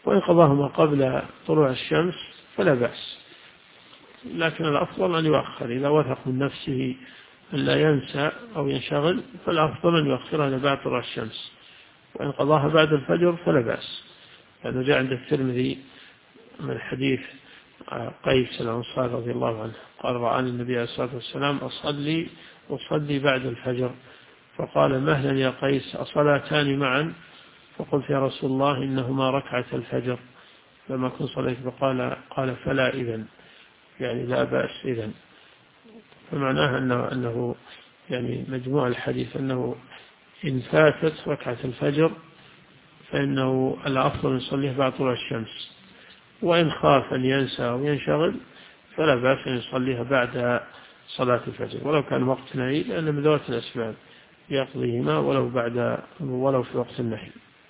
وإن قضاهما قبل طلوع الشمس فلا بأس، لكن الأفضل أن يؤخر إذا وثق من نفسه أن لا ينسى أو ينشغل، فالأفضل أن يؤخرها لبعد طلوع الشمس. وإن قضاها بعد الفجر فلا بأس، لأنه جاء عند الترمذي من حديث قيس الأنصاري رضي الله عنه قال رآني النبي عليه الصلاة والسلام أصلي بعد الفجر، فقال مهلا يا قيس أصلاتان معا؟ فقلت يا رسول الله إنهما ركعة الفجر لما كنت صليت، قال فلا إذن، يعني لا بأس إذن. فمعناه أنه يعني مجموع الحديث أنه إن فاتت ركعة الفجر فإنه الأفضل يصليه بعد طلوع الشمس، وإن خاف أن ينسى أو ينشغل فلا بأس أن يصليها بعد صلاة الفجر ولو كان وقت نهي، لأن من ذوات الأسباب يقضيهما ولو في وقت النهي.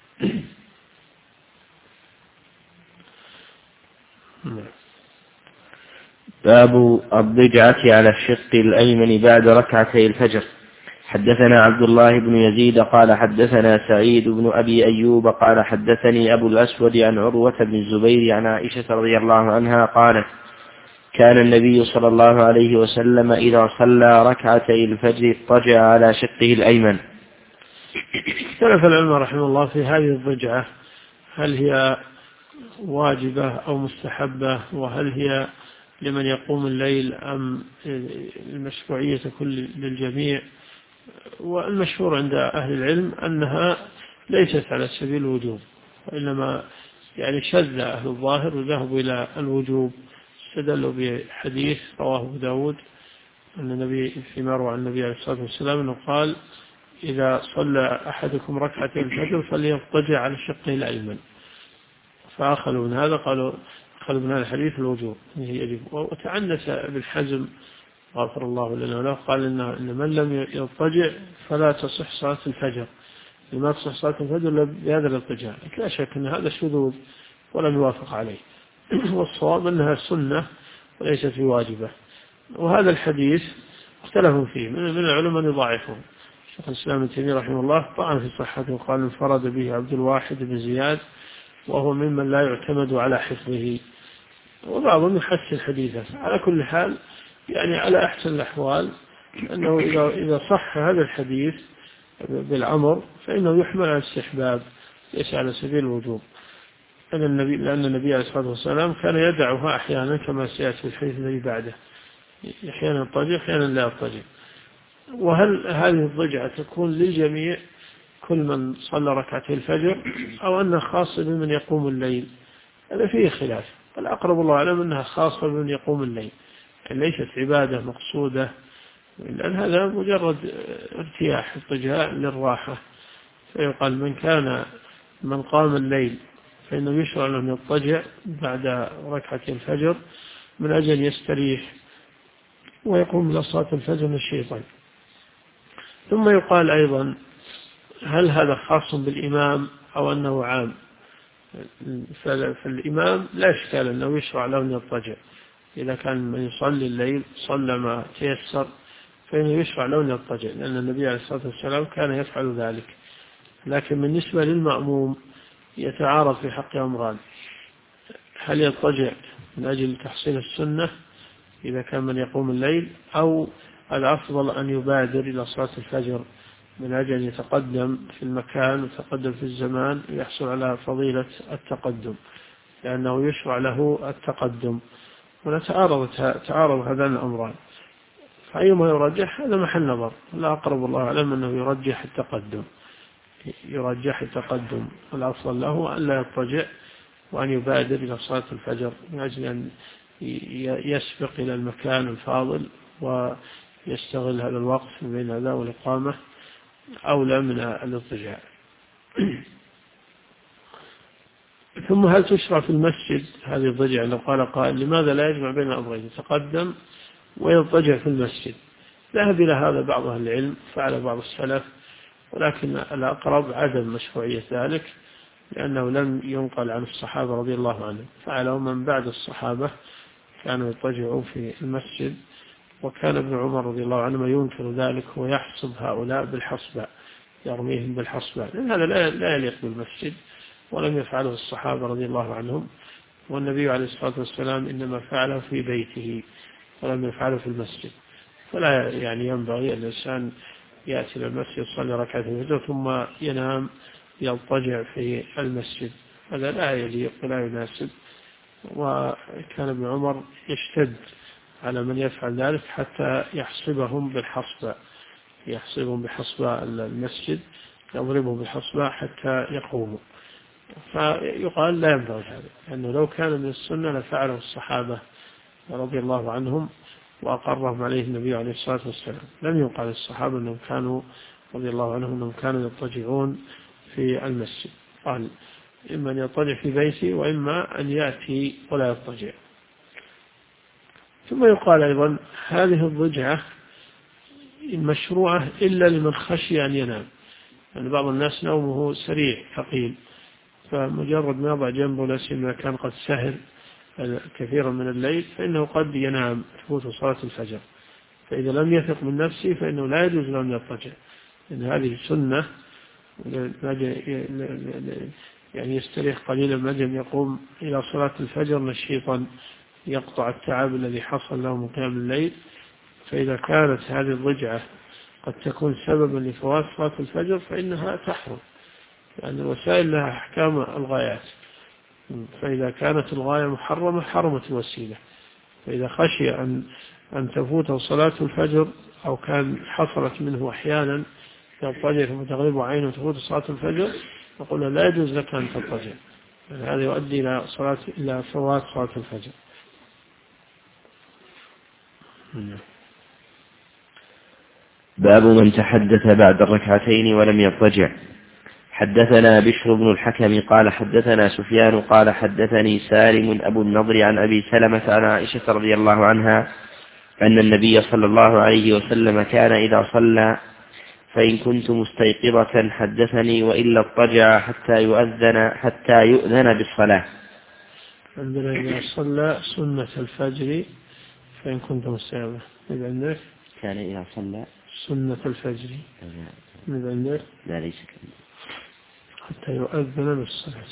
باب الضجعة على الشق الأيمن بعد ركعتي الفجر. حدثنا عبد الله بن يزيد قال حدثنا سعيد بن أبي أيوب قال حدثني أبو الأسود عن عروة بن الزبير عن عائشة رضي الله عنها قالت كان النبي صلى الله عليه وسلم إذا صلى ركعتي الفجر اضطجع على شقه الأيمن. اختلف العلماء رحمه الله في هذه الضجعة، هل هي واجبة أو مستحبة، وهل هي لمن يقوم الليل أم المشروعية كل للجميع. والمشهور عند أهل العلم أنها ليست على سبيل الوجوب، وإنما يعني شذ أهل الظاهر وذهبوا إلى الوجوب، استدلوا بحديث رواه أبو داود أن النبي فيما روى عن النبي عليه الصلاة والسلام أنه قال إذا صلى أحدكم ركعتين الفجر فليضطجع على شقه الأيمن، فأخذوا من هذا قالوا أخذوا من هذا الحديث الوجوب يجب. وتعنس ابن حزم غفر الله لنا وله قال إن من لم يضطجع فلا تصح صلاة الفجر، لما تصح صلاة الفجر بهذا الاضطجاع. لا شك أن هذا شذوذ ولم يوافق عليه، والصواب أنها سنة وليست بواجبة. وهذا الحديث اختلفوا فيه من العلماء يضاعفون. شيخ الإسلام ابن تيمية رحمه الله طعن في صحته وقال انفرد به عبد الواحد بن زياد وهو ممن لا يعتمد على حفظه، وبعضهم يحسن حديثه. على كل حال يعني على أحسن الأحوال أنه إذا صح هذا الحديث بالأمر فإنه يحمل على الاستحباب ليس على سبيل الوجوب، لأن النبي عليه الصلاة والسلام كان يدعها أحيانا كما سيأتي في الحديث الذي بعده، أحيانا يضطجع أحيانا لا يضطجع. وهل هذه الضجعة تكون للجميع كل من صلى ركعتي الفجر أو أنها خاصة بمن يقوم الليل؟ هذا فيه خلاف. الأقرب الله أعلم أنها خاصة بمن يقوم الليل، يعني ليست عبادة مقصودة، لأن هذا مجرد ارتياح اضطجاع للراحة. فيقال من قام الليل فإنه يشرع له أن يضطجع بعد ركعتي الفجر من أجل يستريح ويقوم إلى صلاة الفجر من الشيطان. ثم يقال أيضا هل هذا خاص بالإمام أو أنه عام؟ فالإمام لا إشكال أنه يشرع له أن يضطجع، إذا كان من يصلي الليل صلى ما تيسر فإنه يشرع له أن يضطجع، لأن النبي عليه الصلاة والسلام كان يفعل ذلك. لكن بالنسبة للمأموم يتعارض في حق أمران: هل يضطجع من أجل تحصيل السنة إذا كان من يقوم الليل، أو الأفضل أن يبادر إلى صلاة الفجر من أجل أن يتقدم في المكان ويتقدم في الزمان ويحصل على فضيلة التقدم، لأنه يشرع له التقدم. تعارض هذان الأمران، فأيما يرجح هذا محل نظر. لا أقرب الله أعلم أنه يرجح التقدم، والأفضل له أن لا يضطجع وأن يبادر إلى صلاة الفجر من أجل أن يسبق إلى المكان الفاضل ويستغل هذا الوقت بين هذا والإقامة أولى من الاضطجاع. ثم هل تشرع في المسجد هذه الضجعة؟ لو قال قائل لماذا لا يجمع بين الأمرين، يتقدم ويضطجع في المسجد؟ ذهب إلى هذا بعض أهل العلم، فعل بعض السلف، ولكن الأقرب عدم مشروعية ذلك، لأنه لم ينقل عن الصحابة رضي الله عنهم. فعلوا من بعد الصحابة كانوا يضطجعون في المسجد، وكان ابن عمر رضي الله عنه ينكر ذلك ويحسب هؤلاء بالحصباء، يرميهم بالحصباء، لأن هذا لا يليق بالمسجد. ولم يفعله الصحابة رضي الله عنهم، والنبي عليه الصلاة والسلام إنما فعله في بيته ولم يفعله في المسجد. فلا يعني ينبغي الإنسان يأتي إلى المسجد يصلي ركعتين الفجر ثم ينام يضطجع في المسجد، هذا لا يليق ولا يناسب. وكان ابن عمر يشتد على من يفعل ذلك حتى يحصبهم بحصباء المسجد، يضربهم بالحصباء حتى يقوموا. فيقال لا ينبغي هذا، لأنه لو كان من السنة لفعله الصحابة رضي الله عنهم وأقرهم عليه النبي عليه الصلاة والسلام. لم يقال الصحابة أنهم كانوا رضي الله عنهم أنهم كانوا يضطجعون في المسجد، قال إما أن يضطجع في بيته وإما أن يأتي ولا يضطجع. ثم يقال أيضا هذه الضجعة المشروعة إلا لمن خشي أن ينام، يعني بعض الناس نومه سريع ثقيل، فمجرد ما يضع جنبه لسيما كان قد سهر كثيرا من الليل فإنه قد ينام تفوت صلاة الفجر، فإذا لم يثق من نفسه فإنه لا يجوز له أن يضطجع، لأن هذه سنة يعني يستريح قليلا ما دام يقوم إلى صلاة الفجر نشيطا يقطع التعب الذي حصل له من قيام الليل. فإذا كانت هذه الضجعة قد تكون سببا لفوات صلاة الفجر فإنها تحرم، لأن الوسائل لها أحكام الغايات، فإذا كانت الغاية محرمة حرمت الوسيلة. فإذا خشي أن تفوته صلاة الفجر أو كان حصلت منه أحيانا يضطجع ثم تغلبه عينه وتفوت صلاة الفجر نقول لا يجوز لك أن تضطجع، يعني هذا يؤدي إلى فوات صلاة الفجر. باب من تحدث بعد الركعتين ولم يضطجع. حدثنا بشر بن الحكم قال حدثنا سفيان قال حدثني سالم أبو النضر عن أبي سلمة عن عائشة رضي الله عنها أن النبي صلى الله عليه وسلم كان إذا صلى فإن كنت مستيقظة حدثني وإلا اضطجع حتى يؤذن بالصلاة. عندنا إذا صلى سنة الفجر فإن كنت مستيقظة إذا عندك كان إذا صلى سنة الفجر إذا عندك لا ليس كذا حتى يؤذن بالصلاة.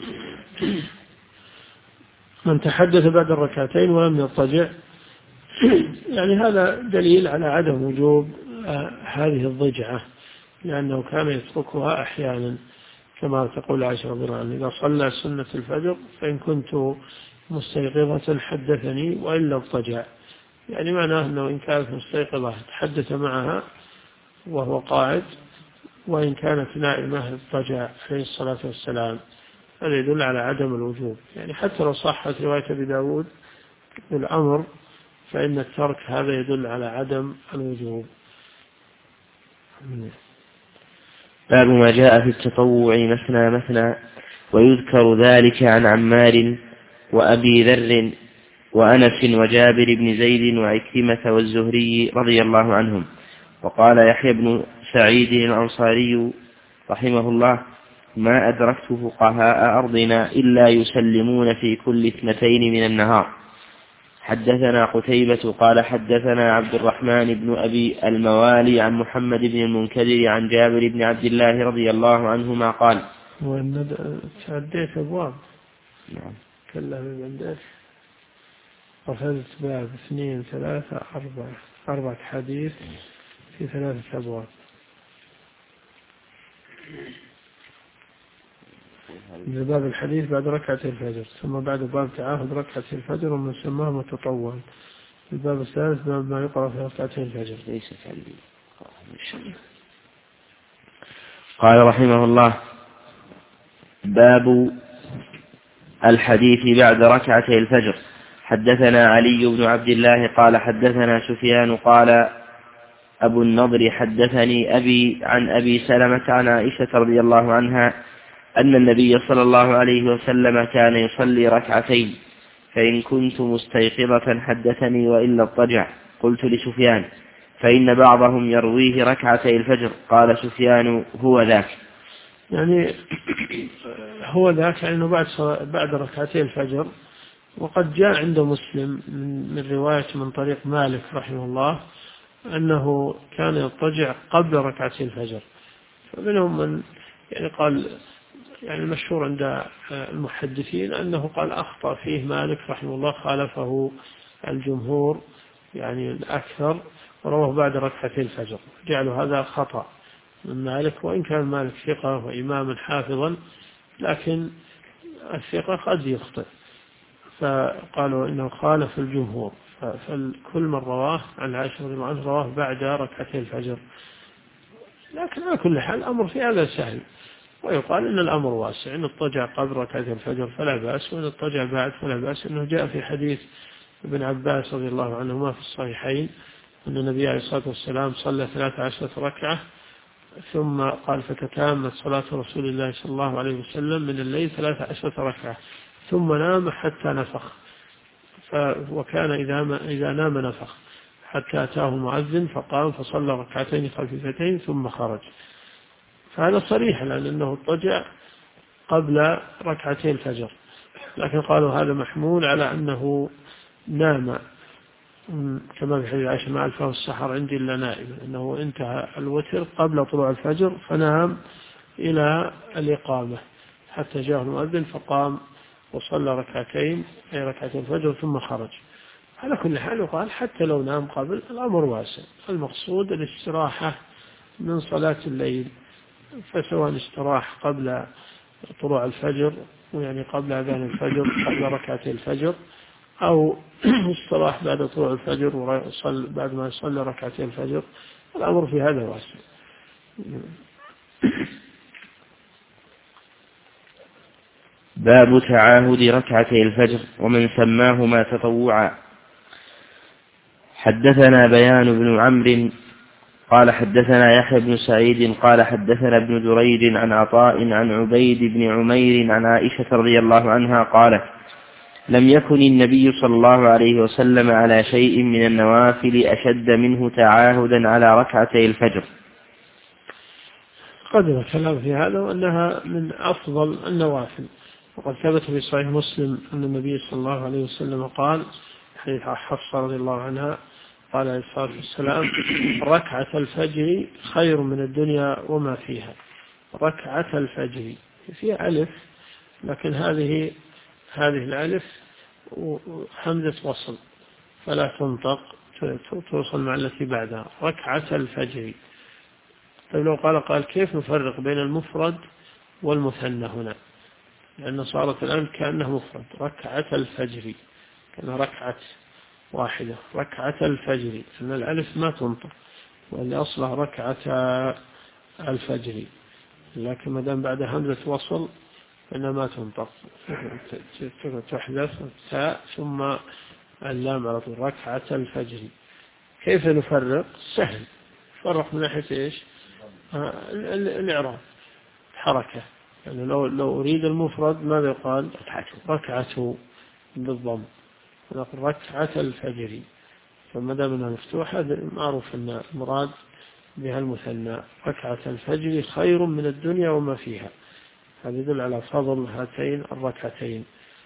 من تحدث بعد الركعتين ولم يضطجع يعني هذا دليل على عدم وجوب هذه الضجعة، لأنه كان يتركها أحيانا كما تقول عائشة رضي الله عنها إذا صلى سنة الفجر فإن كنت مستيقظة حدثني وإلا اضطجع، يعني معناه أنه إن كانت مستيقظة تحدث معها وهو قاعد، وإن كانت نائمة اضطجع عليه الصلاة والسلام. هذا يدل على عدم الوجوب، يعني حتى لو صحت رواية أبي داود بالأمر فإن الترك هذا يدل على عدم الوجوب. باب ما جاء في التطوع مثنى مثنى، ويذكر ذلك عن عمار وأبي ذر وأنس وجابر بن زيد وعكرمة والزهري رضي الله عنهم. وقال يحيى بن سعيد الأنصاري رحمه الله ما أدركت فقهاء أرضنا إلا يسلمون في كل 2 من النهار. حدثنا قتيبة قال حدثنا عبد الرحمن بن أبي الموالي عن محمد بن المنكدر عن جابر بن عبد الله رضي الله عنهما قال وأن تعديت أبواب نعم كلها من عندك وفزت باب 2 3 4 حديث في 3 أبواب. باب الحديث بعد ركعة الفجر، ثم بعد باب تعاهد ركعة الفجر ومن سماه متطوع. الباب الثالث باب ما يقرأ في ركعتي الفجر. قال رحمه الله باب الحديث بعد ركعتي الفجر. حدثنا علي بن عبد الله قال حدثنا سفيان قال أبو النضر حدثني أبي عن أبي سلمة عن عائشة رضي الله عنها أن النبي صلى الله عليه وسلم كان يصلي 2 فإن كنت مستيقظة حدثني وإلا اضطجع. قلت لسفيان فإن بعضهم يرويه 2 الفجر. قال سفيان هو ذاك، يعني هو ذاك لأنه بعد 2 الفجر. وقد جاء عند مسلم من رواية من طريق مالك رحمه الله أنه كان يضطجع قبل 2 الفجر. فمنهم من يعني قال يعني المشهور عند المحدثين أنه قال أخطأ فيه مالك رحمه الله، خالفه الجمهور يعني الأكثر، ورواه بعد ركعتي الفجر، جعلوا هذا خطأ من مالك، وإن كان مالك ثقة وإماما حافظا، لكن الثقة قد يخطئ، فقالوا إنه خالف الجمهور، فكل من رواه عن عائشة رضي الله عنها رواه بعد ركعتي الفجر. لكن على كل حال الأمر في هذا سهل، ويقال إن الأمر واسع، إن اضطجع قبل ركعتي الفجر فلا بأس، وإن اضطجع بعد فلا بأس، إنه جاء في حديث ابن عباس رضي الله عنهما في الصحيحين أن النبي عليه الصلاة والسلام صلى 13 ركعة، ثم قال فتتامت صلاة رسول الله صلى الله عليه وسلم من الليل 13 ركعة، ثم نام حتى نفخ، وكان إذا نام نفخ حتى أتاه المؤذن فقام فصلى ركعتين خفيفتين ثم خرج. فهذا صريح لأنه اضطجع قبل ركعتي الفجر، لكن قالوا هذا محمول على أنه نام، كما في حديث عائشة: ما ألفه السحر عندي إلا نائم، أنه انتهى الوتر قبل طلوع الفجر فنام إلى الإقامة حتى جاء المؤذن فقام وصلى ركعتين أي ركعتين الفجر ثم خرج. على كل حال يقال حتى لو نام قبل الأمر واسع، المقصود الاستراحة من صلاة الليل، فسواء استراح قبل طلوع الفجر ويعني قبل أذان الفجر قبل ركعتي الفجر، أو استراح بعد طلوع الفجر بعد ما يصلي ركعتي الفجر، الأمر في هذا واسع. باب تعاهد ركعتي الفجر ومن سماهما تطوعا. حدثنا بيان بن عمرو قال حدثنا يحيى بن سعيد قال حدثنا ابن دريد عن عطاء عن عبيد بن عمير عن عائشة رضي الله عنها قالت: لم يكن النبي صلى الله عليه وسلم على شيء من النوافل أشد منه تعاهدا على ركعتي الفجر. قدر كلام في هذا وأنها من أفضل النوافل، وقد ثبت في صحيح مسلم أن النبي صلى الله عليه وسلم قال حديث حفصة رضي الله عنها قال عليه الصلاة والسلام: ركعة الفجر خير من الدنيا وما فيها. ركعة الفجر فيها ألف، لكن هذه الألف همزة وصل فلا تنطق، توصل مع التي بعدها. ركعة الفجر. طيب لو قال كيف نفرق بين المفرد والمثنى هنا؟ لأن صارت الآن كأنه مفرد. ركعة الفجر كأنها ركعة واحدة. ركعة الفجر أن الألف ما تنطق، واللي أصلها ركعة الفجر، لكن ما دام بعد همزة وصل فإنها ما تنطق، تحذف التاء ثم اللام على طول. ركعة الفجر. كيف نفرق؟ سهل، فرق من ناحية إيش؟ الإعراب حركة، يعني لو أريد المفرد ماذا يقال؟ ركعته بالضم، نقول ركعة الفجر، فما دام انها مفتوحة معروف ان المراد بها المثنى. ركعة الفجر خير من الدنيا وما فيها، هذا يدل على فضل هاتين الركعتين.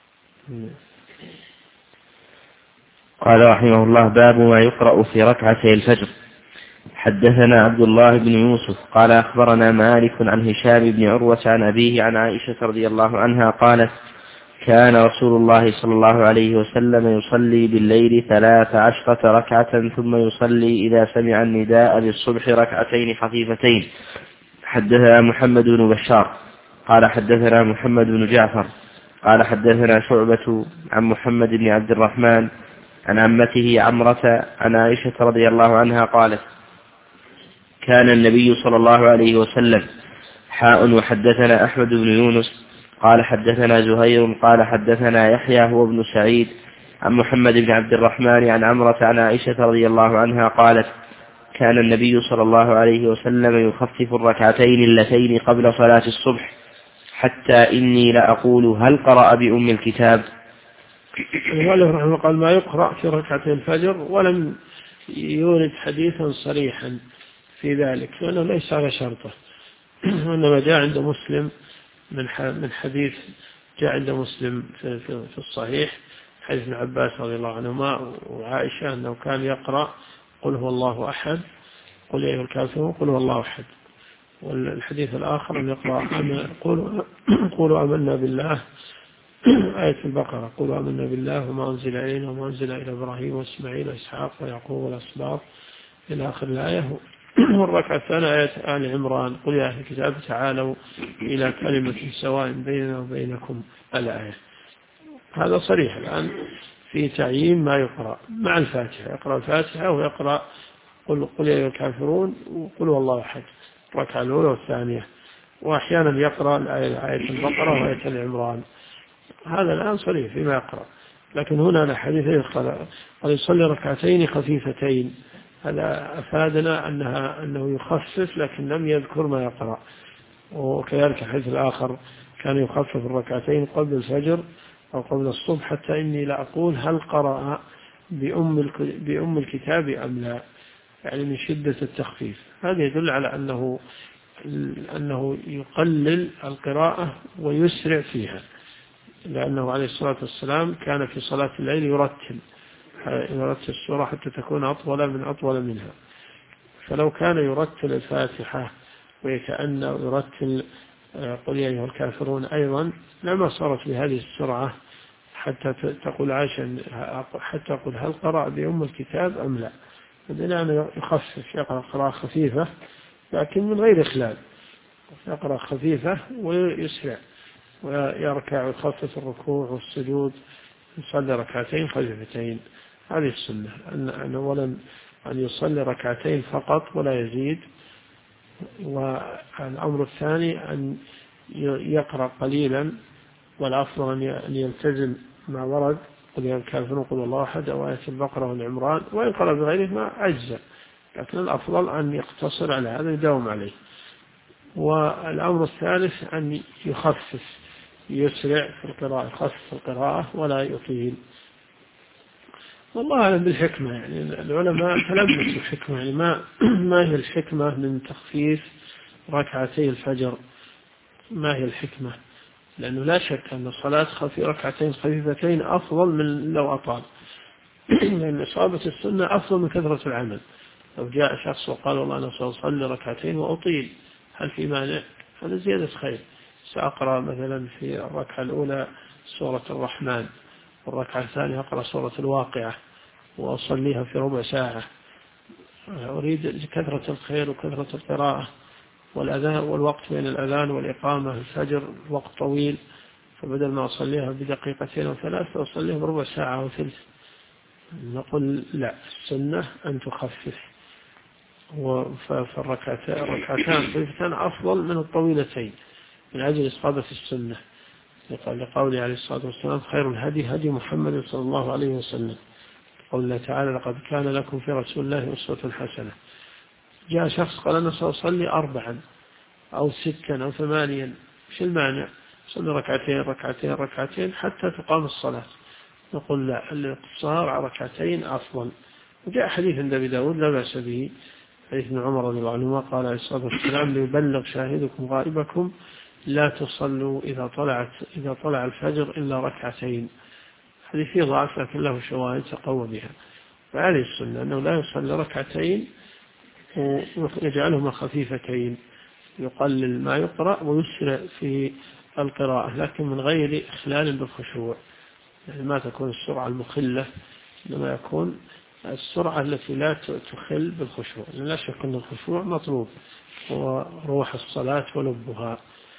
قال رحمه الله: باب ما يقرأ في ركعتي الفجر. حدثنا عبد الله بن يوسف قال أخبرنا مالك عن هشام بن عروة عن أبيه عن عائشة رضي الله عنها قالت: كان رسول الله صلى الله عليه وسلم يصلي بالليل 13 ركعة ثم يصلي إذا سمع النداء للصبح ركعتين خفيفتين. حدثنا محمد بن بشار قال حدثنا محمد بن جعفر قال حدثنا شعبة عن محمد بن عبد الرحمن عن عمته عمرة عن عائشة رضي الله عنها قالت: كان النبي صلى الله عليه وسلم وحدثنا أحمد بن يونس قال حدثنا زهير قال حدثنا يحيى هو ابن سعيد عن محمد بن عبد الرحمن عن عمرة عن عائشة رضي الله عنها قالت: كان النبي صلى الله عليه وسلم يخفف الركعتين اللتين قبل صلاة الصبح حتى إني لأقول هل قرأ بأم الكتاب. قال ما يقرأ في ركعتي الفجر، ولم يورد حديثا صريحا في ذلك لأنه ليس على شرطه، وإنما جاء عند مسلم من حديث جاء عند مسلم في الصحيح حديث ابن عباس رضي الله عنهما وعائشة أنه كان يقرأ قل هو الله أحد، قل يا أيها الكافرون، قل هو الله أحد. والحديث الآخر أن يقرأ قولوا آمنا بالله آية البقرة، قولوا آمنا بالله وما أنزل إلينا وما أنزل إلى إبراهيم وإسماعيل وإسحاق ويعقوب والأسباط إلى آخر الآية. والركعة الثانية آية آل عمران، قل يا أهل الكتاب تعالوا إلى كلمة سواء بيننا وبينكم الآية. هذا صريح الآن في تعيين ما يقرأ مع الفاتحة، يقرأ الفاتحة ويقرأ قل يا أيها الكافرون وقل والله أحد الركعة الأولى والثانية، وأحيانا يقرأ آية البقرة وآية العمران. هذا الآن صريح فيما يقرأ. لكن هنا الحديث قال يصلي ركعتين خفيفتين، هذا أفادنا أنه يخفف لكن لم يذكر ما يقرأ. وكذلك الحديث الآخر كان يخفف الركعتين قبل الفجر أو قبل الصبح، حتى إني لا أقول هل قرأ بأم الكتاب أم لا، يعني من شدة التخفيف. هذا يدل على أنه يقلل القراءة ويسرع فيها، لأنه عليه الصلاة والسلام كان في صلاة الليل يرتل السورة حتى تكون أطول منها. فلو كان يرتل الفاتحة ويكأن يرتل قل يا أيها الكافرون أيضا لما صارت بهذه السرعة حتى تقول عائشة حتى أقول هل قرأ بأم الكتاب أم لا. فبناء يخفف، يقرأ قراءة خفيفة لكن من غير إخلال، يقرأ خفيفة ويسرع ويركع ويخفف الركوع والسجود، يصلي ركعتين خفيفتين. هذه السنة، أن أولا أن يصلي ركعتين فقط ولا يزيد. والأمر الثاني أن يقرأ قليلا، والأفضل أن يلتزم ما ورد قل يا الكافرون قل الله أحد أو آية البقرة والعمران، وإن قرأ بغيرهما أجزاء، لكن الأفضل أن يقتصر على هذا يداوم عليه. والأمر الثالث أن يخفف، يسرع في القراءة، يخفف القراءة ولا يطيل. والله أعلم بالحكمة، يعني العلماء تلمسوا الحكمة، يعني ما هي الحكمة من تخفيف ركعتي الفجر؟ ما هي الحكمة؟ لأنه لا شك أن الصلاة ركعتين خفيفتين أفضل من لو أطال، لأن إصابة السنة أفضل من كثرة العمل. لو جاء شخص وقال والله أنا سأصلي ركعتين وأطيل، هل في مانع؟ هذا زيادة خير. سأقرأ مثلا في الركعة الأولى سورة الرحمن، والركعة الثانية أقرأ سورة الواقعة وأصليها في ربع ساعة. أريد كثرة الخير وكثرة القراءة، والأذان والوقت بين الأذان والإقامة الفجر وقت طويل، فبدل ما أصليها بدقيقتين أو ثلاث أصليها بربع ساعة أو ثلث. نقول لا، السنة أن تخفف، فالركعتان خفيفتان أفضل من الطويلتين من أجل إصابة السنة، لقوله عليه الصلاة والسلام خير الهدي هدي محمد صلى الله عليه وسلم. قول الله تعالى لقد كان لكم في رسول الله أسوة حسنة. جاء شخص قال أنا سأصلي 4 أو 6 أو 8، شو المانع؟ صلي ركعتين حتى تقام الصلاة. نقول لا، الاقتصار على ركعتين أفضل. وجاء حديث عند أبي داود لا بأس به، حديث ابن عمر رضي الله عنهما قال عليه الصلاة والسلام ليبلغ شاهدكم غائبكم لا تصلوا إذا طلع الفجر إلا ركعتين. حديث فيه ضعف لكن له شواهد تقوى بها. فهذه السنة أنه لا يصلي ركعتين ويجعلهما خفيفتين، يقلل ما يقرأ ويسرع في القراءة، لكن من غير إخلال بالخشوع، يعني ما تكون السرعة المخلة، إنما يكون السرعة التي لا تخل بالخشوع، لأن لا شك أن الخشوع مطلوب هو روح الصلاة ولبها.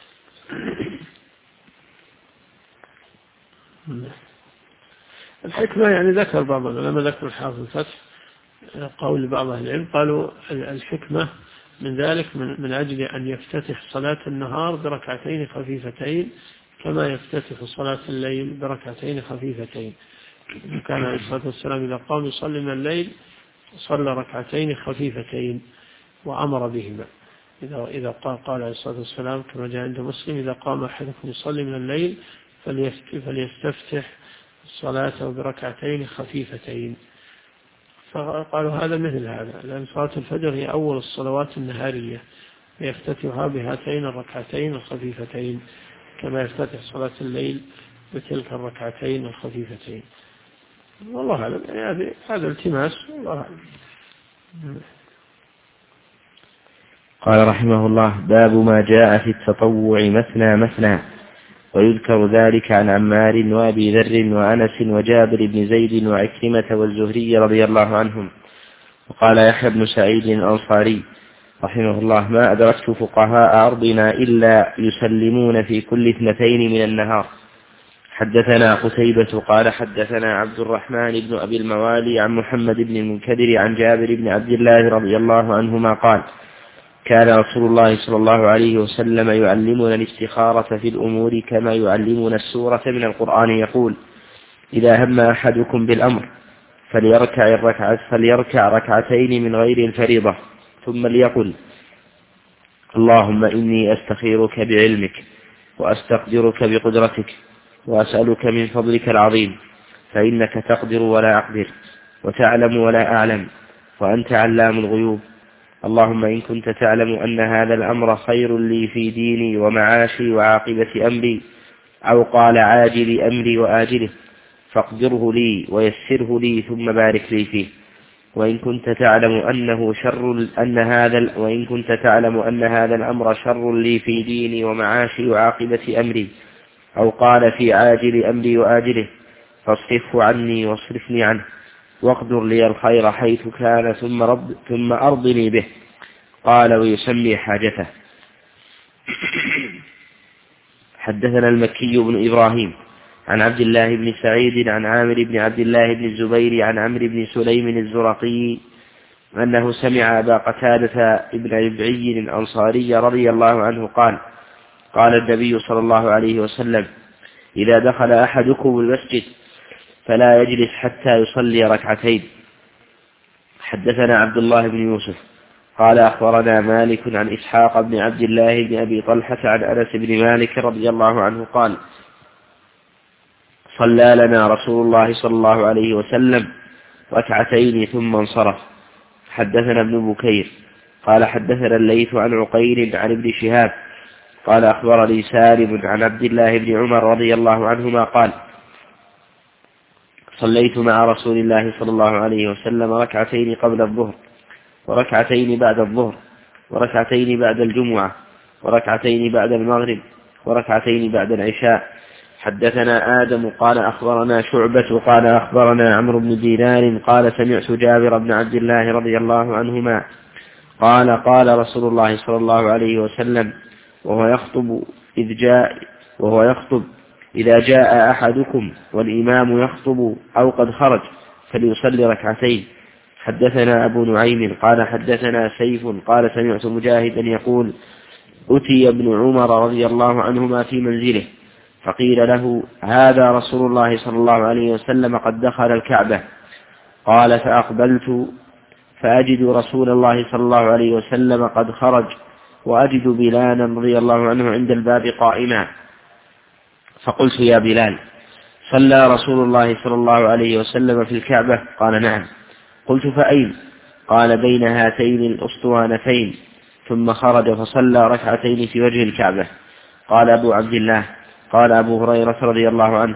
الحكمة يعني ذكر بعض العلماء، ذكر الحافظ الفتح قول بعض أهل العلم قالوا الحكمة من ذلك من أجل أن يفتتح صلاة النهار بركعتين خفيفتين كما يفتتح صلاة الليل بركعتين خفيفتين. كان عليه الصلاة والسلام إذا قام يصلي من الليل صلى ركعتين خفيفتين وأمر بهما. إذا قال عليه الصلاة والسلام كما جاء عند مسلم إذا قام أحدكم يصلي من الليل فليستفتح صلاته بركعتين خفيفتين. فقالوا هذا مثل هذا، لأن صلاة الفجر هي أول الصلوات النهارية، فيفتتحها بهاتين الركعتين الخفيفتين كما يفتتح صلاة الليل بتلك الركعتين الخفيفتين. والله أعلم، يعني هذا التماس، والله أعلم. قال رحمه الله: باب ما جاء في التطوع مثنى مثنى. ويذكر ذلك عن عمار وأبي ذر وأنس وجابر بن زيد وعكرمة والزهري رضي الله عنهم. وقال يحيى بن سعيد الأنصاري رحمه الله: ما أدركت فقهاء أرضنا إلا يسلمون في كل 2 من النهار. حدثنا قتيبة قال حدثنا عبد الرحمن بن أبي الموالي عن محمد بن المنكدر عن جابر بن عبد الله رضي الله عنهما قال: كان رسول الله صلى الله عليه وسلم يعلمنا الاستخارة في الأمور كما يعلمنا السورة من القرآن، يقول: إذا هم أحدكم بالأمر فليركع ركعتين من غير الفريضة، ثم ليقل: اللهم إني أستخيرك بعلمك وأستقدرك بقدرتك وأسألك من فضلك العظيم، فإنك تقدر ولا أقدر وتعلم ولا أعلم وأنت علام الغيوب. اللهم إن كنت تعلم أن هذا الأمر خير لي في ديني ومعاشي وعاقبة أمري، أو قال عاجل أمري وآجله، فاقدره لي ويسره لي ثم بارك لي فيه. وإن كنت تعلم أن هذا الأمر شر لي في ديني ومعاشي وعاقبة أمري، أو قال في عاجل أمري وآجله، فاصرفه عني واصرفني عنه، واقدر لي الخير حيث كان ثم أرضني به. قال: ويسمي حاجته. حدثنا المكي بن إبراهيم عن عبد الله بن سعيد عن عامر بن عبد الله بن الزبير عن عمرو بن سليم الزرقي أنه سمع أبا قتادة بن ربعي الأنصاري رضي الله عنه قال: قال النبي صلى الله عليه وسلم: إذا دخل أحدكم المسجد فلا يجلس حتى يصلي ركعتين. حدثنا عبد الله بن يوسف قال أخبرنا مالك عن إسحاق بن عبد الله بن أبي طلحة عن أنس بن مالك رضي الله عنه قال: صلى لنا رسول الله صلى الله عليه وسلم ركعتين ثم انصرف. حدثنا ابن بكير قال حدثنا الليث عن عقيل عن ابن شهاب قال أخبرني سالم عن عبد الله بن عمر رضي الله عنهما قال: صليت مع رسول الله صلى الله عليه وسلم ركعتين قبل الظهر وركعتين بعد الظهر وركعتين بعد الجمعة وركعتين بعد المغرب وركعتين بعد العشاء. حدثنا آدم قال أخبرنا شعبة قال أخبرنا عمرو بن دينار قال سمعت جابر بن عبد الله رضي الله عنهما قال: قال رسول الله صلى الله عليه وسلم وهو يخطب: إذا جاء أحدكم والإمام يخطب أو قد خرج فليصلي ركعتين. حدثنا أبو نعيم قال حدثنا سيف قال سمعت مجاهدا يقول: أتي ابن عمر رضي الله عنهما في منزله فقيل له: هذا رسول الله صلى الله عليه وسلم قد دخل الكعبة. قال: فأقبلت فأجد رسول الله صلى الله عليه وسلم قد خرج وأجد بلالا رضي الله عنه عند الباب قائما، فقلت: يا بلال، صلى رسول الله صلى الله عليه وسلم في الكعبة؟ قال: نعم. قلت: فأين؟ قال: بين هاتين الأسطوانتين. ثم خرج فصلى ركعتين في وجه الكعبة. قال أبو عبد الله: قال أبو هريرة رضي الله عنه: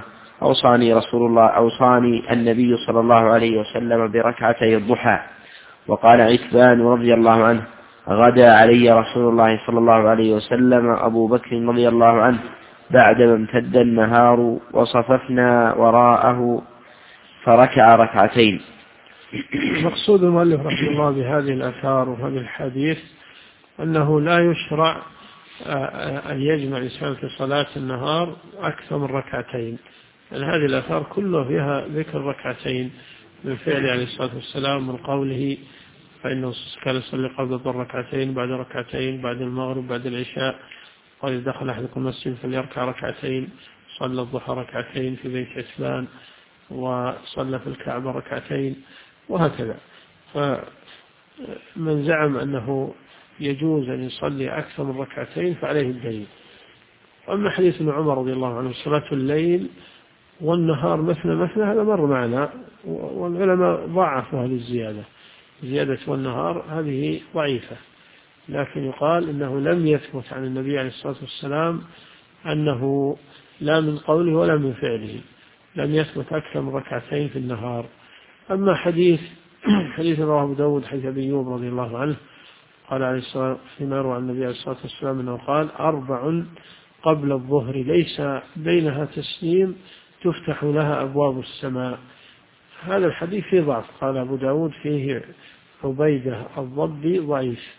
أوصاني النبي صلى الله عليه وسلم بركعتي الضحى. وقال عتبان رضي الله عنه: غدا علي رسول الله صلى الله عليه وسلم أبو بكر رضي الله عنه بعدما امتد النهار وصففنا وراءه فركع ركعتين. مقصود المؤلف رحمه الله بهذه الآثار وهذه الحديث أنه لا يشرع أن يجمع الإنسان في صلاة النهار أكثر من ركعتين، لأن هذه الآثار كلها فيها ذكر ركعتين من فعل عليه الصلاة والسلام، من قوله: فإنه كان يصلي قبل الظهر ركعتين، بعد ركعتين، بعد المغرب، بعد العشاء. قال: إذا دخل أحدكم المسجد فليركع ركعتين. صلى الضحى ركعتين في بيت عتبان، وصلى في الكعبة ركعتين، وهكذا. فمن زعم أنه يجوز أن يصلي أكثر من ركعتين فعليه الدليل. أما حديث ابن عمر رضي الله عنه: صلاة الليل والنهار مثنى مثنى، هذا مر معنا، والعلماء ضعفوا هذه الزيادة، زيادة والنهار هذه ضعيفة، لكن يقال إنه لم يثبت عن النبي عليه الصلاة والسلام أنه لا من قوله ولا من فعله لم يثبت أكثر من ركعتين في النهار. أما حديث رواه أبو داود حديث أبي أيوب رضي الله عنه قال عليه الصلاة فيما يروى عن النبي عليه الصلاة والسلام أنه قال 4 قبل الظهر ليس بينها تسليم تفتح لها أبواب السماء. هذا الحديث فيه ضعف، قال أبو داود فيه عبيدة الضبي ضعيف،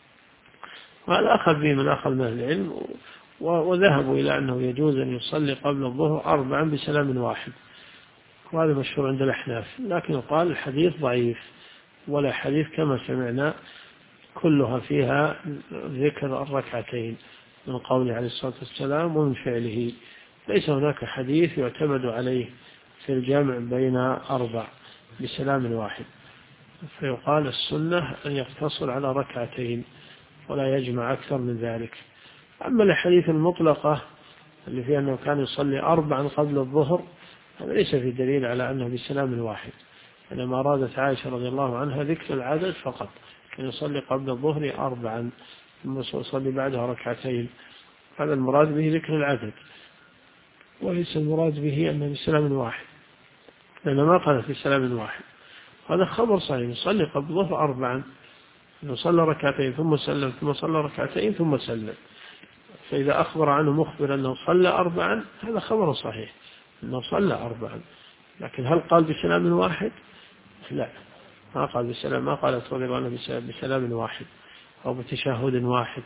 وهذا أخذ به من أخذ من العلم وذهبوا إلى أنه يجوز أن يصلي قبل الظهر 4 بسلام واحد، وهذا مشهور عند الأحناف، لكن قال الحديث ضعيف، ولا حديث كما سمعنا كلها فيها ذكر الركعتين من قوله عليه الصلاة والسلام ومن فعله، ليس هناك حديث يعتمد عليه في الجمع بين 4 بسلام واحد، فيقال السنة أن يقتصر على ركعتين ولا يجمع أكثر من ذلك. أما الحديث المطلقة اللي فيها أنه كان يصلي 4 قبل الظهر، هذا ليس في دليل على أنه بسلام واحد، إنما أرادت عائشة رضي الله عنها ذكر العدد فقط، كان يصلي قبل الظهر 4 ثم يصلي بعدها ركعتين، هذا المراد به ذكر العدد، وليس المراد به أنه بسلام واحد، لأنه ما قال في سلام واحد. هذا خبر صحيح، يصلي قبل الظهر 4، إنه صلى ركعتين ثم سلم ثم صلى ركعتين ثم سلم، فإذا أخبر عنه مخبر أنه صلى 4 هذا خبر صحيح أنه صلى 4، لكن هل قال بسلام واحد؟ لا، ما قال بسلام، ما قالت رضي الله عنه بسلام واحد أو بتشهد واحد.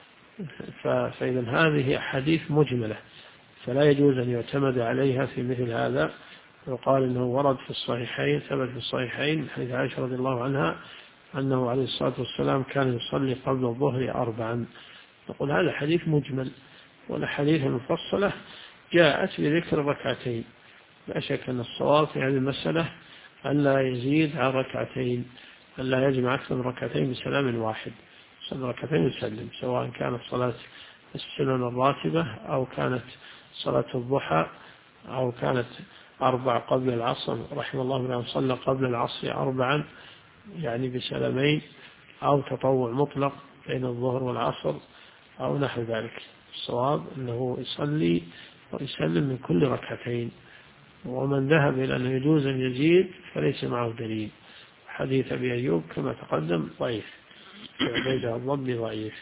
فإذا هذه أحاديث مجملة فلا يجوز أن يعتمد عليها في مثل هذا، وقال إنه ورد في الصحيحين، ثبت في الصحيحين حديث عائشة رضي الله عنها أنه عليه الصلاة والسلام كان يصلي قبل الظهر 4. نقول هذا حديث مجمل، والحديث المفصلة جاءت بذكر الركعتين، لا شك أن الصواب في هذه المسألة أن لا يزيد عن ركعتين، أن لا يجمع أكثر من ركعتين بسلام واحد، صلى ركعتين يسلم، سواء كانت صلاة السنن الراتبة أو كانت صلاة الضحى أو كانت 4 قبل العصر، رحمه الله من صلى قبل العصر 4 يعني بسلامين، أو تطوع مطلق بين الظهر والعصر أو نحو ذلك. الصواب أنه يصلي ويسلم من كل ركعتين، ومن ذهب إلى أنه يجوز أن يزيد فليس معه دليل. حديث أبي أيوب كما تقدم ضعيف، عبيدة الضبي ضعيف.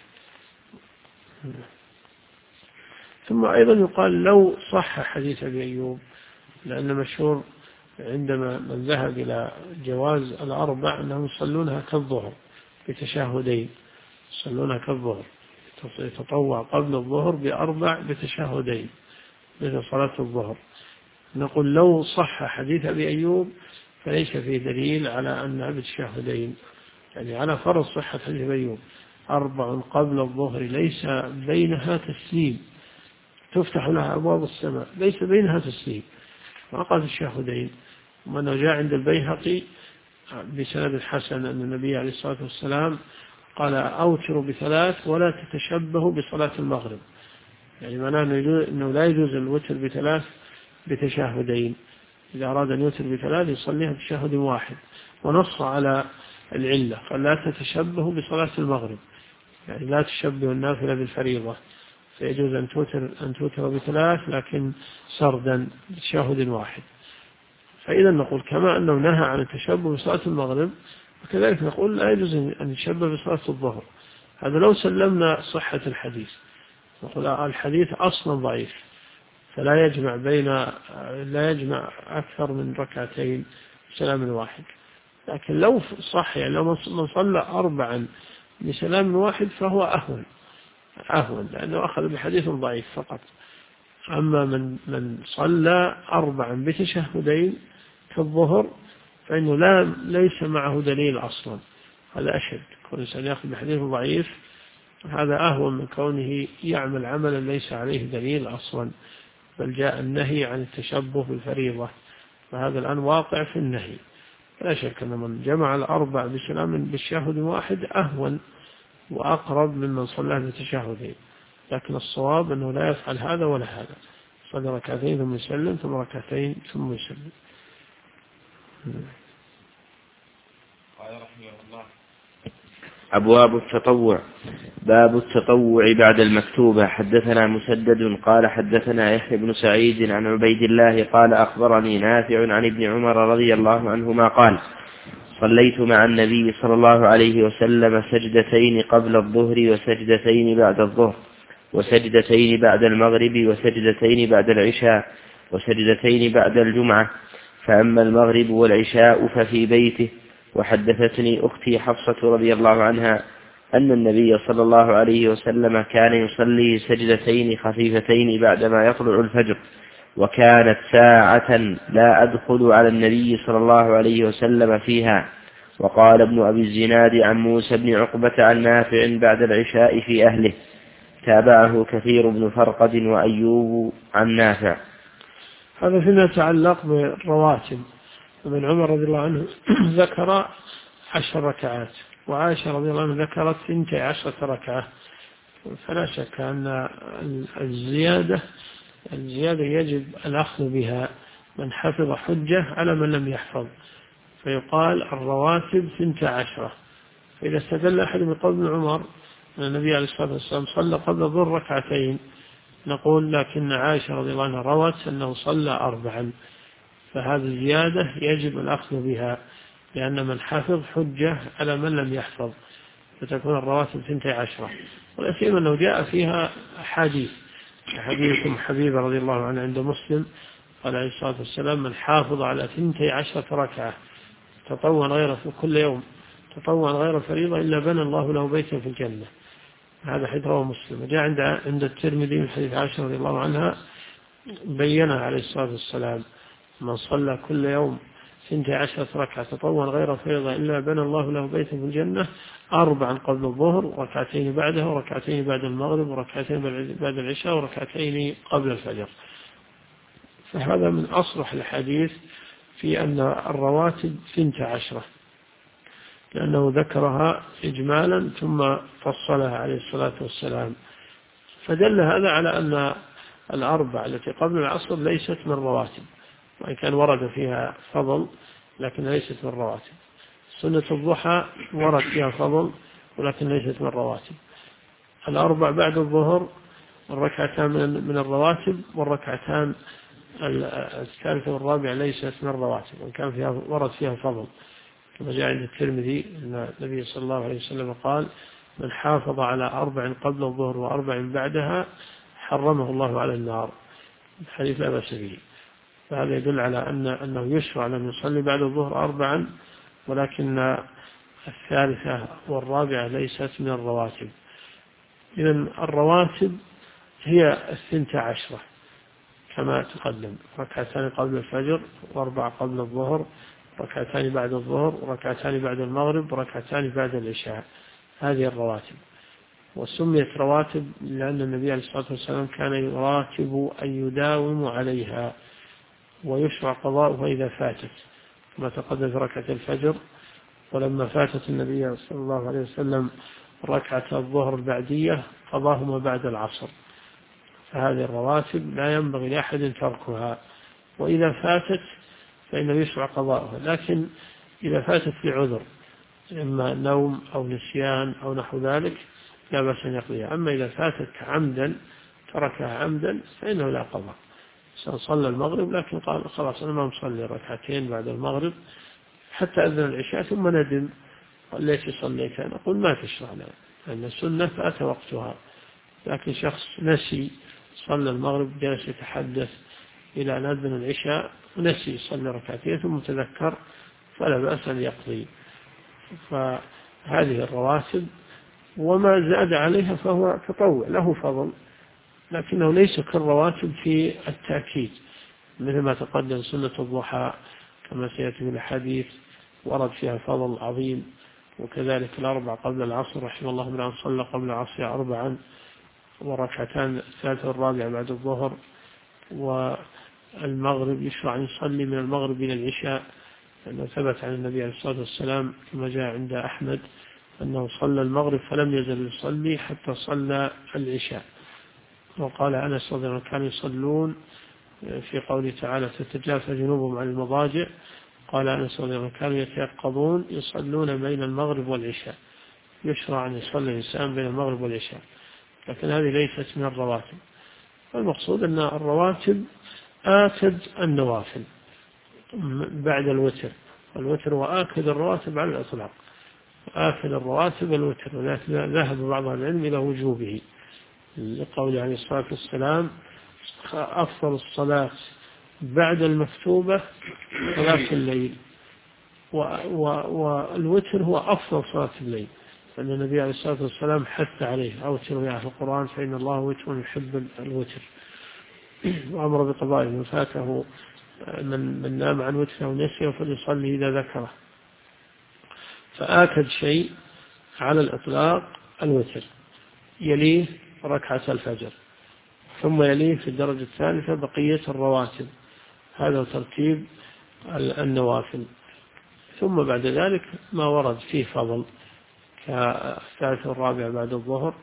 ثم أيضا يقال لو صح حديث أبي أيوب، لأن مشهور عندما من ذهب إلى جواز 4 أنهم يصلونها كالظهر بتشهدين، يصلونها كالظهر، يتطوع قبل الظهر ب4 بتشهدين مثل صلاة الظهر. نقول لو صح حديث أبي أيوب فليس فيه دليل على أن بتشهدين، يعني على فرض صحة حديث أبي أيوب 4 قبل الظهر ليس بينها تسليم تفتح لها أبواب السماء، ليس بينها تسليم، ما قال الشهدين. وأنه جاء عند البيهقي بسند الحسن أن النبي عليه الصلاة والسلام قال أوتروا ب3 ولا تتشبهوا بصلاة المغرب، يعني معناه أنه لا يجوز الوتر ب3 بتشهدين، إذا أراد أن يوتر ب3 يصليها بتشهد واحد، ونص على العلة قال لا تتشبهوا بصلاة المغرب، يعني لا تشبهوا النافلة بالفريضة، فيجوز أن توتر ب3 لكن سردا بتشهد واحد. فإذا نقول كما أنه نهى عن التشبه بصلاة المغرب، وكذلك نقول لا يجوز أن يتشبه بصلاة الظهر. هذا لو سلمنا صحة الحديث، نقول الحديث أصلا ضعيف فلا يجمع لا يجمع أكثر من ركعتين بسلام واحد، لكن لو صح يعني لو من صلى 4 بسلام واحد فهو أهون لأنه أخذ بحديث ضعيف فقط. أما من صلى 4 بتشهدين كالظهر فإنه ليس معه دليل أصلا، هذا أشد، كون الإنسان يأخذ بحديث ضعيف هذا أهون من كونه يعمل عملا ليس عليه دليل أصلا، بل جاء النهي عن التشبه بالفريضة، فهذا الآن واقع في النهي. لا شك أن من جمع 4 بسلام بالشهد واحد أهون وأقرب ممن صلى بتشهدين، لكن الصواب أنه لا يفعل هذا ولا هذا، صلى ركعتين ثم يسلم ثم ركعتين ثم يسلم. قال رحمه الله: أبواب التطوع. باب التطوع بعد المكتوبة. حدثنا مسدد قال حدثنا يحيى بن سعيد عن عبيد الله قال أخبرني نافع عن ابن عمر رضي الله عنهما قال: صليت مع النبي صلى الله عليه وسلم سجدتين قبل الظهر وسجدتين بعد الظهر وسجدتين بعد المغرب وسجدتين بعد العشاء وسجدتين بعد الجمعة، فأما المغرب والعشاء ففي بيته. وحدثتني أختي حفصة رضي الله عنها أن النبي صلى الله عليه وسلم كان يصلي سجدتين خفيفتين بعدما يطلع الفجر، وكانت ساعة لا أدخل على النبي صلى الله عليه وسلم فيها. وقال ابن أبي الزناد عن موسى بن عقبة عن نافع بعد العشاء في أهله، تابعه كثير بن فرقد وأيوب عن نافع. هذا فيما يتعلق بالرواتب. ابن عمر رضي الله عنه ذكر 10 ركعات، وعائشة رضي الله عنها ذكرت 12 ركعة. فلا شك أن الزيادة يجب الأخذ بها، من حفظ حجة على من لم يحفظ، فيقال الرواتب 12. فإذا استدل أحد بقول ابن عمر أن النبي عليه الصلاة والسلام صلى قبل الظهر ركعتين، نقول لكن عائشة رضي الله عنها روت أنه صلى 4، فهذه الزيادة يجب الأخذ بها، لأن من حفظ حجة على من لم يحفظ، فتكون الرواتب 12. ولا سيما أنه جاء فيها حديث حبيبة رضي الله عنها عند مسلم قال عليه الصلاة والسلام: من حافظ على 12 ركعة تطوعا غير في كل يوم تطوعا غير فريضة إلا بنى الله له بيتا في الجنة. هذا حديث رواه مسلم. جاء عند الترمذي من حديث عائشة رضي الله عنها بينها عليه الصلاة والسلام: من صلى كل يوم 12 ركعة تطوعا غير فريضة إلا بنى الله له بيتا في الجنة، 4 قبل الظهر وركعتين بعده وركعتين بعد المغرب وركعتين بعد العشاء وركعتين قبل الفجر. فهذا من أصرح الحديث في أن الرواتب 12، لأنه ذكرها إجمالا ثم فصلها عليه الصلاة والسلام. فدل هذا على أن 4 التي قبل العصر ليست من رواتب، وإن كان ورد فيها فضل لكن ليست من رواتب. سنة الضحى ورد فيها فضل ولكن ليست من رواتب. 4 بعد الظهر الركعتان من الرواتب، والركعتان الثالثة والرابعة ليست من الرواتب، وإن كان ورد فيها فضل، كما جاء عند الترمذي أن النبي صلى الله عليه وسلم قال: من حافظ على 4 قبل الظهر و4 بعدها حرمه الله على النار. الحديث لا بأس به. فهذا يدل على أنه يشرع لم يصلي بعد الظهر 4، ولكن الثالثة والرابعة ليست من الرواتب. إذن الرواتب هي 12 كما تقدم: ركعتان قبل الفجر، و4 قبل الظهر، ركعتان بعد الظهر، وركعتان بعد المغرب، وركعتان بعد العشاء. هذه الرواتب. وسميت رواتب لأن النبي عليه الصلاة والسلام كان يراتب أن يداوم عليها، ويشرع قضاؤها إذا فاتت، كما تقدم في ركعة الفجر. ولما فاتت النبي صلى الله عليه وسلم ركعة الظهر البعدية قضاهما بعد العصر. فهذه الرواتب لا ينبغي لأحد تركها، وإذا فاتت فإنه يشرع قضاؤها، لكن إذا فاتت بعذر إما نوم أو نسيان أو نحو ذلك لا بأس أن يقضيها. أما إذا فاتت عمدا تركها عمدا فإنه لا قضاء. صلى المغرب لكن قال: خلاص أنا ما مصلي ركعتين بعد المغرب حتى أذن العشاء، ثم ندم قال: ليش صليت؟ أنا أقول: ما تشرع لها، لأن السنة فات وقتها. لكن شخص نسي صلى المغرب جلس يتحدث إلى أن أذن العشاء ونسي يصلي ركعتين ثم تذكر، فلا بأس أن يقضي. فهذه الرواتب، وما زاد عليها فهو تطوع له فضل، لكنه ليس كالرواتب في التأكيد، مثل ما تقدم سنة الضحى كما سيأتي في الحديث ورد فيها فضل عظيم. وكذلك 4 قبل العصر، رحمه الله من أن صلى قبل العصر 4، وركعتان الثالثة والرابعة بعد الظهر. والمغرب يشرع أن يصلي من المغرب إلى العشاء، لأنه ثبت عن النبي عليه الصلاة والسلام كما جاء عند أحمد أنه صلى المغرب فلم يزل يصلي حتى صلى العشاء. وقال أنس رضي الله عنه: كانوا يصلون في قوله تعالى: تتجافى جنوبهم عن المضاجع. قال أنس رضي الله عنه: كانوا يتيقظون يصلون بين المغرب والعشاء. يشرع أن يصلي الإنسان بين المغرب والعشاء، لكن هذه ليست من الرواتب. والمقصود أن الرواتب آكد النوافل بعد الوتر، الوتر وآكد الرواتب على الإطلاق، آكد الرواتب الوتر، ولكن ذهب بعض العلم إلى وجوبه لقول عليه الصلاة والسلام أفضل الصلاة بعد المكتوبة صلاة الليل، والوتر هو أفضل صلاة الليل، فإن النبي عليه الصلاة والسلام حث عليه: أوتروا يا أهل القرآن فإن الله وتر يحب الوتر، وأمر بقضاء من فاته من نام عن وتره ونسيه فليصلي إذا ذكره. فآكد شيء على الإطلاق الوتر، يليه ركعة الفجر، ثم يليه في الدرجة الثالثة بقية الرواتب، هذا ترتيب النوافل، ثم بعد ذلك ما ورد فيه فضل كالثالث والرابع بعد الظهر،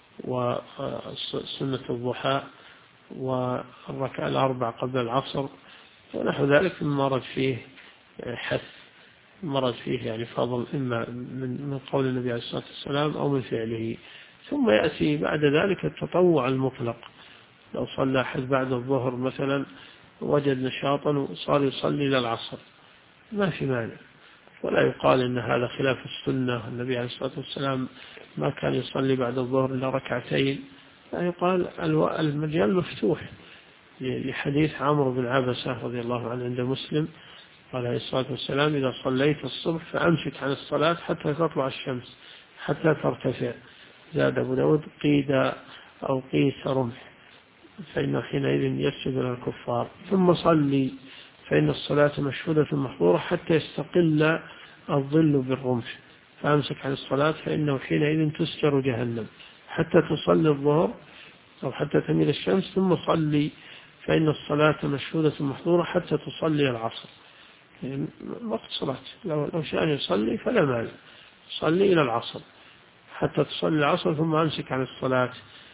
وسنة الضحى، والركعة الأربع قبل العصر، ونحو ذلك مما ورد فيه حث، مرض فيه يعني فضل إما من قول النبي عليه الصلاة والسلام أو من فعله. ثم يأتي بعد ذلك التطوع المطلق، لو صلى أحد بعد الظهر مثلا وجد نشاطا وصار يصلي إلى العصر ما في مانع، ولا يقال إن هذا خلاف السنة، النبي عليه الصلاة والسلام ما كان يصلي بعد الظهر إلا ركعتين، لا يقال المجال مفتوح، لحديث عمرو بن عبسة رضي الله عنه عند مسلم قال عليه الصلاة والسلام: إذا صليت الصبح فأمسك عن الصلاة حتى تطلع الشمس حتى ترتفع. زاد أبو داود: قيد أو قيس رمح، فإنه حينئذ يسجد للكفار. ثم صلي فإن الصلاة مشهودة محظورة حتى يستقل الظل بالرمح، فأمسك عن الصلاة فإنه حينئذ تسجر جهنم حتى تصلي الظهر أو حتى تميل الشمس، ثم صلي فإن الصلاة مشهودة محظورة حتى تصلي العصر. يعني وقت صلاة، لو شاء يصلي فلا مانع، صلي إلى العصر حتى تصلي العصر ثم أمسك عن الصلاة.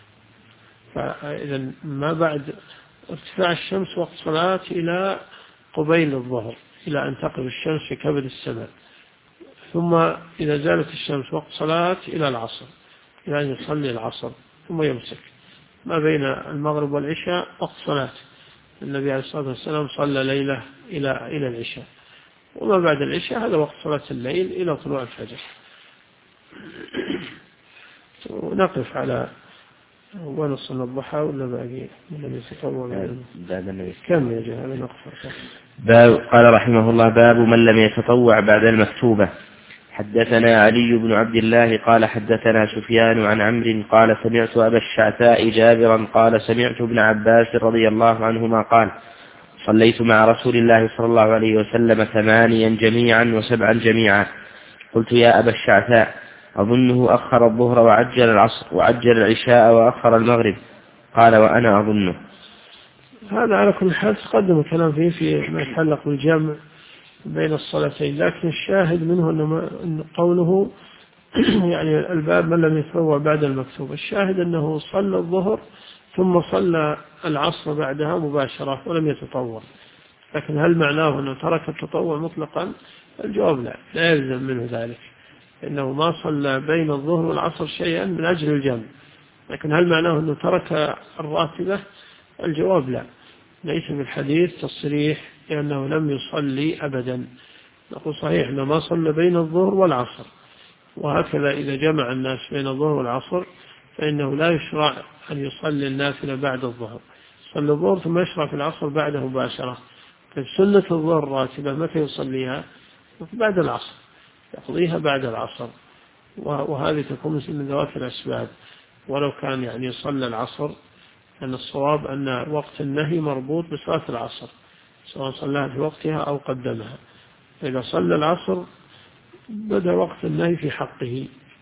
فإذا ما بعد ارتفاع الشمس وقت صلاة إلى قبيل الظهر، إلى أن تقف الشمس في كبد السماء، ثم إذا زالت الشمس وقت صلاة إلى العصر، إلى أن يصلي العصر ثم يمسك. ما بين المغرب والعشاء وقت صلاة، النبي عليه الصلاة والسلام صلى ليلة إلى العشاء، وما بعد العشاء هذا وقت صلاة الليل إلى طلوع الفجر. ونقف على ونصل الضحى ولا باقي من يتطوع كم يا جهة نقف. قال رحمه الله: باب من لم يتطوع بعد المكتوبة. حدثنا علي بن عبد الله قال حدثنا سفيان عن عمرو قال سمعت أبا الشعثاء جابرا قال سمعت ابن عباس رضي الله عنهما قال: صليت مع رسول الله صلى الله عليه وسلم 8 جميعا و7 جميعا. قلت: يا أبا الشعثاء، أظنه أخر الظهر وعجل العصر وعجل العشاء وأخر المغرب. قال: وأنا أظنه. هذا على كل حال تقدم الكلام فيه ما يتعلق بالجمع بين الصلاتين، لكن الشاهد منه أن قوله يعني الباب من لم يتطوع بعد المكتوب، الشاهد أنه صلى الظهر ثم صلى العصر بعدها مباشرة ولم يتطوع. لكن هل معناه أنه ترك التطوع مطلقا؟ الجواب لا يلزم منه ذلك، إنه ما صلى بين الظهر والعصر شيئا من أجل الجمع. لكن هل معناه أنه ترك الراتبة؟ الجواب لا، ليس من الحديث تصريح لأنه لم يصلي أبدا. نقول صحيح أنه ما صلى بين الظهر والعصر، وهكذا إذا جمع الناس بين الظهر والعصر فإنه لا يشرع أن يصلي النافلة بعد الظهر، صلى الظهر ثم يشرع في العصر بعده مباشرة. سنة الظهر الراتبة متى يصليها؟ بعد العصر، يقضيها بعد العصر، وهذه تكون من ذوات الأسباب. ولو كان يعني يصلى العصر، أن الصواب أن وقت النهي مربوط بصلاة العصر، سواء صلاها في وقتها أو قدمها. إذا صلى العصر بدأ وقت النهي في حقه.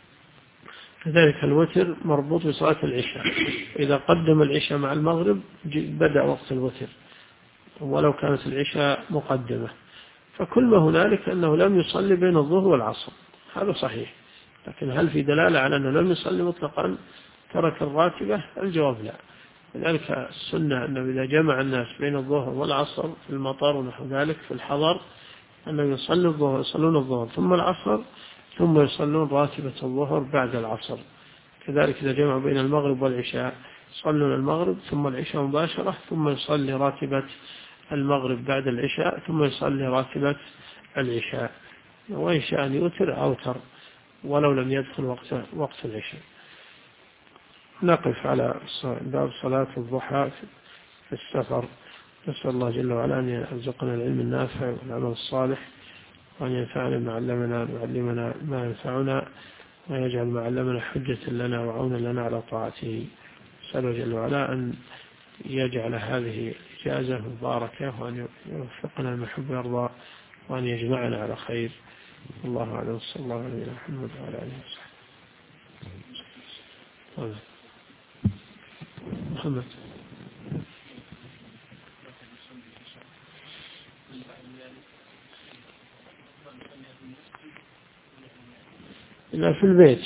كذلك الوتر مربوط بصلاة العشاء، إذا قدم العشاء مع المغرب بدأ وقت الوتر ولو كانت العشاء مقدمة. فكل ما هنالك أنه لم يصلي بين الظهر والعصر، هذا صحيح. لكن هل في دلالة على أنه لم يصلي مطلقا ترك الراتبة؟ الجواب لا. لذلك السنة أنه إذا جمع الناس بين الظهر والعصر في المطار ونحو ذلك في الحضر، أنه يصلون الظهر ثم العصر ثم يصلون راتبة الظهر بعد العصر. كذلك إذا جمع بين المغرب والعشاء يصلون المغرب ثم العشاء مباشرة ثم يصلي راتبة المغرب بعد العشاء ثم يصلي راتبة العشاء، وإن شاء أن يوتر أوتر ولو لم يدخل وقت العشاء. نقف على باب صلاة الضحى في السفر. نسأل الله جل وعلا أن يرزقنا العلم النافع والعمل الصالح، وأن ينفعنا ما علمنا ويعلمنا ما ينفعنا، ويجعل ما علمنا حجة لنا وعونا لنا على طاعته. نسأله جل وعلا أن يجعل هذه إجازة مباركة، وأن يوفقنا المحب ويرضى، وأن يجمعنا على خير. الله أعلم. صلى الله عليه محمد وعلى آله وصحبه. محمد. إلا في البيت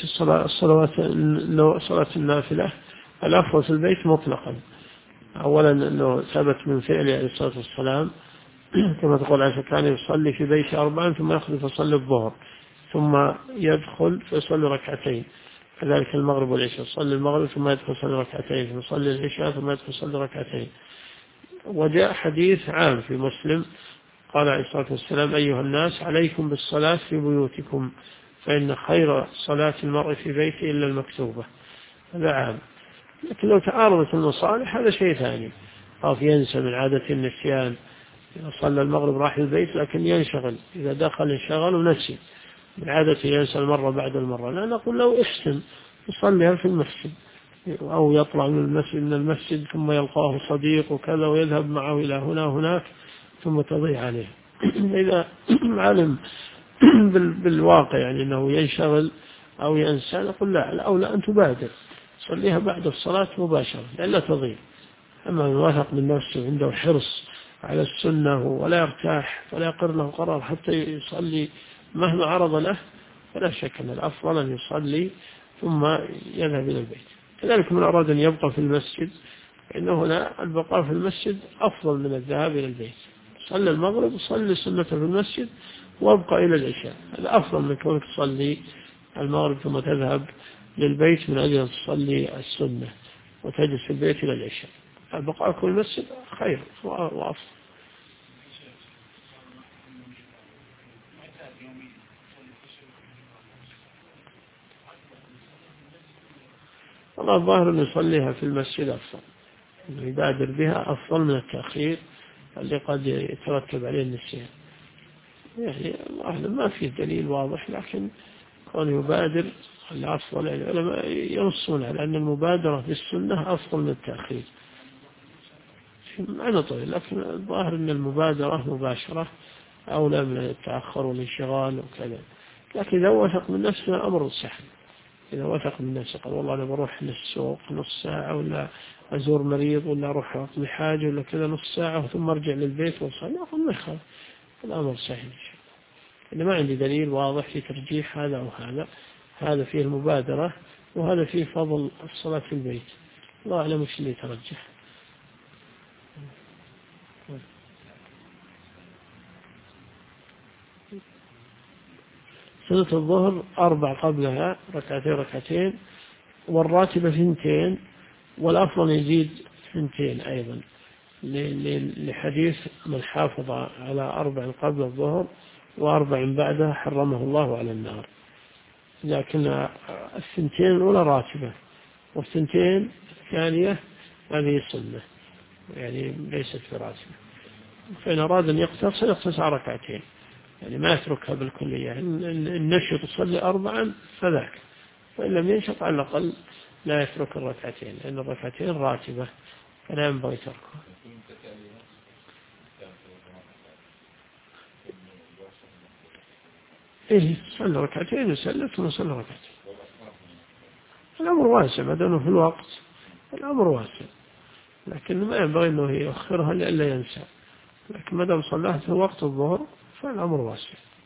صلاة النافلة الأفضل في البيت مطلقا. أولا أنه ثبت من فعله عليه الصلاة والسلام كما تقول عائشة كان يصلي في بيته 4 ثم يخرج فيصلي الظهر ثم يدخل فيصلي ركعتين، كذلك المغرب والعشاء يصلي المغرب ثم يدخل يصلي ركعتين، ثم يصلي العشاء ثم يدخل يصلي ركعتين. وجاء حديث عام في مسلم قال عليه الصلاة والسلام: أيها الناس عليكم بالصلاة في بيوتكم فإن خير صلاة المرء في بيته إلا المكتوبة. هذا عام. لكن لو تعارضت المصالح هذا شيء ثاني. أو ينسى من عادة النسيان، إذا صلى المغرب راح البيت لكن ينشغل، إذا دخل انشغل ونسي، من عادة ينسى المرة بعد المرة. لا نقول له احسن يصليها في المسجد، أو يطلع من المسجد ثم يلقاه صديق وكذا ويذهب معه إلى هنا وهناك ثم تضيع عليه. إذا علم بالواقع يعني أنه ينشغل أو ينسى نقول لا، الأولى أن تبادر صليها بعد الصلاة مباشرة لألا تضيع. أما من واثق من نفسه عنده حرص على السنة ولا يرتاح ولا يقر له قرار حتى يصلي مهما عرض له، فلا شك أن الأفضل أن يصلي ثم يذهب إلى البيت. كذلك من أراد أن يبقى في المسجد فإنه هنا البقاء في المسجد أفضل من الذهاب إلى البيت. صلي المغرب وصلي سنة في المسجد وابقى إلى العشاء، هذا أفضل من كونك تصلي المغرب ثم تذهب للبيت من أجل أن تصلي السنة وتجلس في البيت إلى العشاء. البقاء في المسجد خير وأفضل. والله الظاهر أن يصليها في المسجد أفضل، أنه يبادر بها أفضل من التأخير اللي قد يترتب عليه النسيان. يعني الله ما فيه دليل واضح، لكن كون يبادر الأفضل. العلماء ينصون على أن المبادرة في السنة أفضل من التأخير. أنا طويل، لكن الظاهر أن المبادرة مباشرة أولى من التأخر والانشغال وكذا. لكن إذا وثق من نفسه أمر سهل. إذا وثق من نفسه قال والله أنا بروح للسوق نص ساعة، ولا أزور مريض، ولا أروح أقضي حاجة، ولا كذا نص ساعة ثم أرجع للبيت وأصلي، أقول ما يخالف، الأمر سهل. إن ما عندي دليل واضح في ترجيح هذا أو هذا، هذا فيه المبادرة وهذا فيه فضل الصلاة في البيت. الله أعلم وش اللي يترجح. سنة الظهر 4 قبلها ركعتين، والراتبة 2، والأفضل يزيد 2 أيضا، لحديث من حافظ على 4 قبل الظهر و4 بعدها حرمه الله على النار. لكن 2 الأولى راتبة، و2 الثانية هذه سنة، يعني ليست براتبة. فإن أراد أن يقتصر على 2 يعني ما يتركها بالكلية. إن نشط يصلي 4 فذاك، وإن لم ينشط على الأقل لا يترك 2 لأن 2 راتبة فلا ينبغي تركها. إيه صلى 2 وسلم ثم صلى 2. الأمر واسع ما دام في الوقت، الأمر واسع، لكن ما ينبغي أنه يؤخرها لئلا ينسى. لكن ما دام صلاها في وقت الظهر فالأمر واسع.